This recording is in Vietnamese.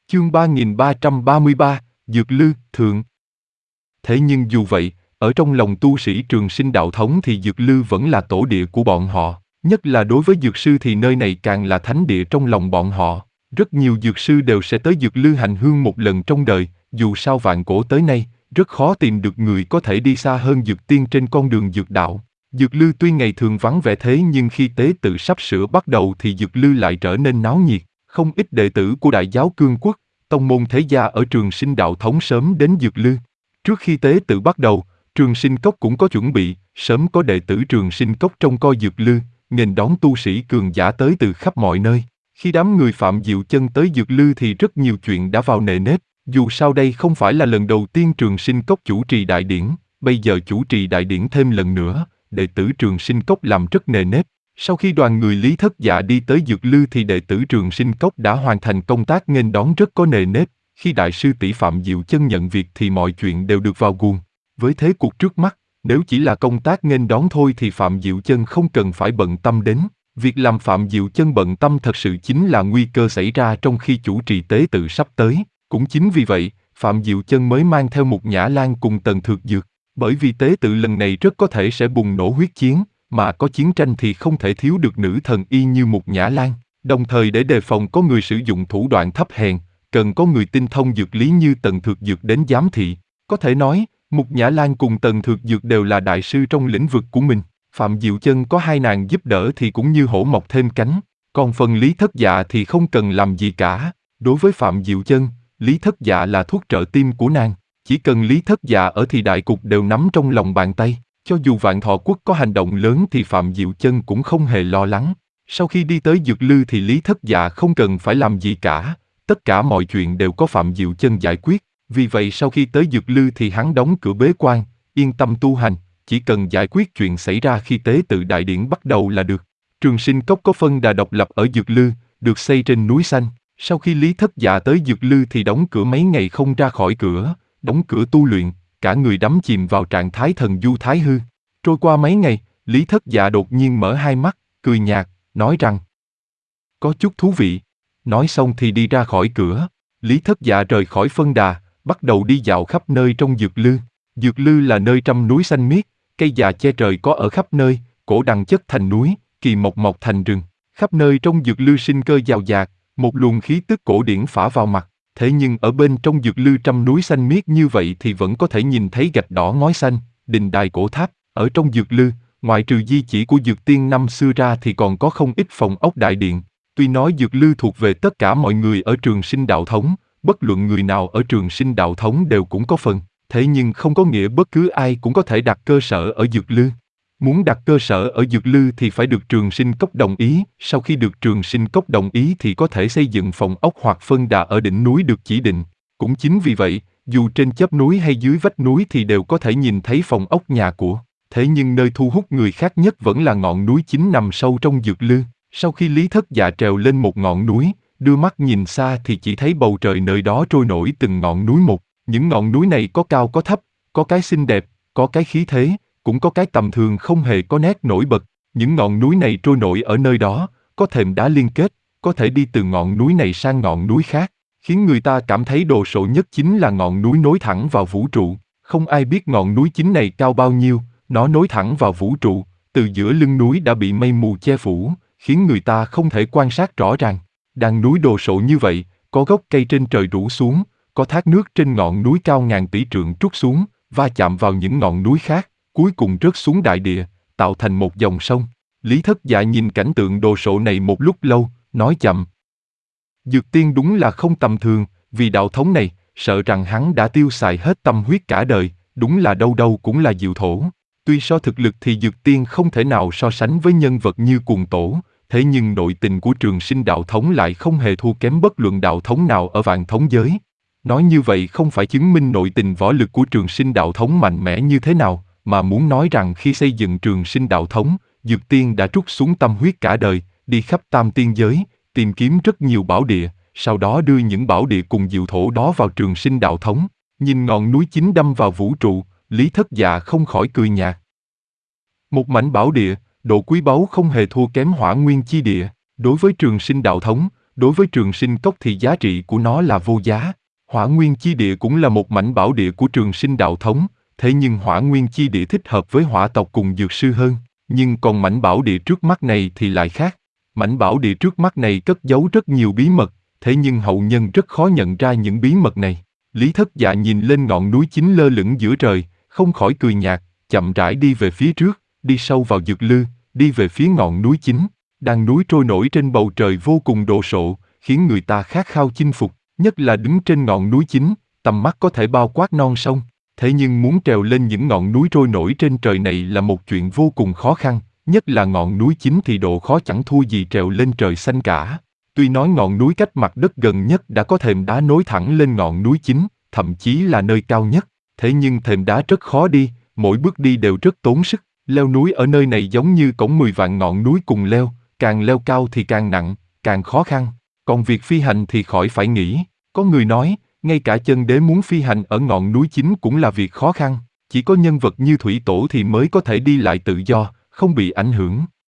Chương 3333, Dược Lư, Thượng. Thế nhưng dù vậy, ở trong lòng tu sĩ Trường Sinh đạo thống thì Dược Lư vẫn là tổ địa của bọn họ, nhất là đối với dược sư thì nơi này càng là thánh địa trong lòng bọn họ. Rất nhiều dược sư đều sẽ tới Dược Lư hành hương một lần trong đời, dù sao vạn cổ tới nay, rất khó tìm được người có thể đi xa hơn Dược Tiên trên con đường dược đạo. Dược Lư tuy ngày thường vắng vẻ thế nhưng khi tế tự sắp sửa bắt đầu thì Dược Lư lại trở nên náo nhiệt, không ít đệ tử của Đại Giáo Cương Quốc, tông môn thế gia ở Trường Sinh đạo thống sớm đến Dược Lư. Trước khi tế tự bắt đầu, Trường Sinh Cốc cũng có chuẩn bị, sớm có đệ tử Trường Sinh Cốc trông coi Dược Lư, nghênh đón tu sĩ cường giả tới từ khắp mọi nơi. Khi đám người Phạm Diệu Chân tới Dược Lư thì rất nhiều chuyện đã vào nề nếp, dù sao đây không phải là lần đầu tiên Trường Sinh Cốc chủ trì đại điển, bây giờ chủ trì đại điển thêm lần nữa, đệ tử Trường Sinh Cốc làm rất nề nếp. Sau khi đoàn người Lý Thất Dạ đi tới Dược Lư thì đệ tử Trường Sinh Cốc đã hoàn thành công tác nghênh đón rất có nề nếp. Khi đại sư tỷ Phạm Diệu Chân nhận việc thì mọi chuyện đều được vào guồng. Với thế cục trước mắt, nếu chỉ là công tác nghênh đón thôi thì Phạm Diệu Chân không cần phải bận tâm đến. Việc làm Phạm Diệu Chân bận tâm thật sự chính là nguy cơ xảy ra trong khi chủ trì tế tự sắp tới. Cũng chính vì vậy, Phạm Diệu Chân mới mang theo Mục Nhã Lan cùng Tần Thược Dược. Bởi vì tế tự lần này rất có thể sẽ bùng nổ huyết chiến, mà có chiến tranh thì không thể thiếu được nữ thần y như Mục Nhã Lan. Đồng thời để đề phòng có người sử dụng thủ đoạn thấp hèn, cần có người tinh thông dược lý như Tần Thược Dược đến giám thị. Có thể nói, Mục Nhã Lan cùng Tần Thược Dược đều là đại sư trong lĩnh vực của mình. Phạm Diệu Chân có hai nàng giúp đỡ thì cũng như hổ mọc thêm cánh. Còn phần Lý Thất Dạ thì không cần làm gì cả. Đối với Phạm Diệu Chân, Lý Thất Dạ là thuốc trợ tim của nàng. Chỉ cần Lý Thất Dạ ở thì đại cục đều nắm trong lòng bàn tay. Cho dù Vạn Thọ Quốc có hành động lớn thì Phạm Diệu Chân cũng không hề lo lắng. Sau khi đi tới Dược Lư thì Lý Thất Dạ không cần phải làm gì cả. Tất cả mọi chuyện đều có Phạm Diệu Chân giải quyết. Vì vậy sau khi tới Dược Lư thì hắn đóng cửa bế quan, yên tâm tu hành, chỉ cần giải quyết chuyện xảy ra khi tế tự đại điển bắt đầu là được. Trường Sinh Cốc có phân đà độc lập ở Dược Lư, được xây trên núi xanh. Sau khi Lý Thất Dạ tới Dược Lư thì đóng cửa mấy ngày không ra khỏi cửa, đóng cửa tu luyện, cả người đắm chìm vào trạng thái thần du thái hư. Trôi qua mấy ngày, Lý Thất Dạ đột nhiên mở hai mắt, cười nhạt, nói rằng có chút thú vị. Nói xong thì đi ra khỏi cửa. Lý Thất Dạ rời khỏi phân đà, bắt đầu đi dạo khắp nơi trong Dược Lư. Dược Lư là nơi trăm núi xanh miết, cây già che trời có ở khắp nơi, cổ đằng chất thành núi, kỳ mộc mọc thành rừng. Khắp nơi trong Dược Lư sinh cơ dào dạt, một luồng khí tức cổ điển phả vào mặt. Thế nhưng ở bên trong Dược Lư trăm núi xanh miết như vậy thì vẫn có thể nhìn thấy gạch đỏ ngói xanh, đình đài cổ tháp. Ở trong Dược Lư, ngoại trừ di chỉ của Dược Tiên năm xưa ra thì còn có không ít phòng ốc đại điện. Tuy nói Dược Lư thuộc về tất cả mọi người ở Trường Sinh đạo thống, bất luận người nào ở Trường Sinh đạo thống đều cũng có phần, thế nhưng không có nghĩa bất cứ ai cũng có thể đặt cơ sở ở Dược Lư. Muốn đặt cơ sở ở Dược Lư thì phải được Trường Sinh Cốc đồng ý, sau khi được Trường Sinh Cốc đồng ý thì có thể xây dựng phòng ốc hoặc phân đà ở đỉnh núi được chỉ định. Cũng chính vì vậy, dù trên chóp núi hay dưới vách núi thì đều có thể nhìn thấy phòng ốc nhà của. Thế nhưng nơi thu hút người khác nhất vẫn là ngọn núi chính nằm sâu trong Dược Lư. Sau khi Lý Thất Dạ trèo lên một ngọn núi, đưa mắt nhìn xa thì chỉ thấy bầu trời nơi đó trôi nổi từng ngọn núi một. Những ngọn núi này có cao có thấp, có cái xinh đẹp, có cái khí thế, cũng có cái tầm thường không hề có nét nổi bật. Những ngọn núi này trôi nổi ở nơi đó, có thềm đá liên kết, có thể đi từ ngọn núi này sang ngọn núi khác, khiến người ta cảm thấy đồ sộ nhất chính là ngọn núi nối thẳng vào vũ trụ. Không ai biết ngọn núi chính này cao bao nhiêu, nó nối thẳng vào vũ trụ, từ giữa lưng núi đã bị mây mù che phủ, khiến người ta không thể quan sát rõ ràng. Đàn núi đồ sộ như vậy, có gốc cây trên trời rủ xuống, có thác nước trên ngọn núi cao ngàn tỷ trượng trút xuống, va chạm vào những ngọn núi khác, cuối cùng rớt xuống đại địa, tạo thành một dòng sông. Lý Thất Dạ nhìn cảnh tượng đồ sộ này một lúc lâu, nói chậm. Dược Tiên đúng là không tầm thường, vì đạo thống này, sợ rằng hắn đã tiêu xài hết tâm huyết cả đời, đúng là đâu đâu cũng là diệu thổ. Tuy so thực lực thì Dược Tiên không thể nào so sánh với nhân vật như Cuồng Tổ, thế nhưng nội tình của Trường Sinh đạo thống lại không hề thua kém bất luận đạo thống nào ở vạn thống giới. Nói như vậy không phải chứng minh nội tình võ lực của Trường Sinh đạo thống mạnh mẽ như thế nào, mà muốn nói rằng khi xây dựng Trường Sinh đạo thống, Dược Tiên đã trút xuống tâm huyết cả đời, đi khắp tam tiên giới, tìm kiếm rất nhiều bảo địa, sau đó đưa những bảo địa cùng diệu thổ đó vào Trường Sinh đạo thống. Nhìn ngọn núi chính đâm vào vũ trụ, Lý Thất Dạ không khỏi cười nhạt. Một mảnh bảo địa, độ quý báu không hề thua kém Hỏa Nguyên chi địa. Đối với Trường Sinh đạo thống, đối với Trường Sinh Cốc thì giá trị của nó là vô giá. Hỏa Nguyên Chi Địa cũng là một mảnh bảo địa của Trường Sinh đạo thống, thế nhưng Hỏa Nguyên Chi Địa thích hợp với hỏa tộc cùng dược sư hơn, nhưng còn mảnh bảo địa trước mắt này thì lại khác. Mảnh bảo địa trước mắt này cất giấu rất nhiều bí mật, thế nhưng hậu nhân rất khó nhận ra những bí mật này. Lý Thất Dạ nhìn lên ngọn núi chính lơ lửng giữa trời, không khỏi cười nhạt, chậm rãi đi về phía trước, đi sâu vào dược lư, đi về phía ngọn núi chính. Đàn núi trôi nổi trên bầu trời vô cùng đồ sộ, khiến người ta khát khao chinh phục, nhất là đứng trên ngọn núi chính, tầm mắt có thể bao quát non sông. Thế nhưng muốn trèo lên những ngọn núi trôi nổi trên trời này là một chuyện vô cùng khó khăn, nhất là ngọn núi chính thì độ khó chẳng thua gì trèo lên trời xanh cả. Tuy nói ngọn núi cách mặt đất gần nhất đã có thềm đá nối thẳng lên ngọn núi chính, thậm chí là nơi cao nhất, thế nhưng thềm đá rất khó đi, mỗi bước đi đều rất tốn sức. Leo núi ở nơi này giống như cổng 10 vạn ngọn núi cùng leo, càng leo cao thì càng nặng, càng khó khăn. Còn việc phi hành thì khỏi phải nghĩ. Có người nói, ngay cả chân đế muốn phi hành ở ngọn núi chính cũng là việc khó khăn. Chỉ có nhân vật như Thủy Tổ thì mới có thể đi lại tự do, không bị ảnh hưởng.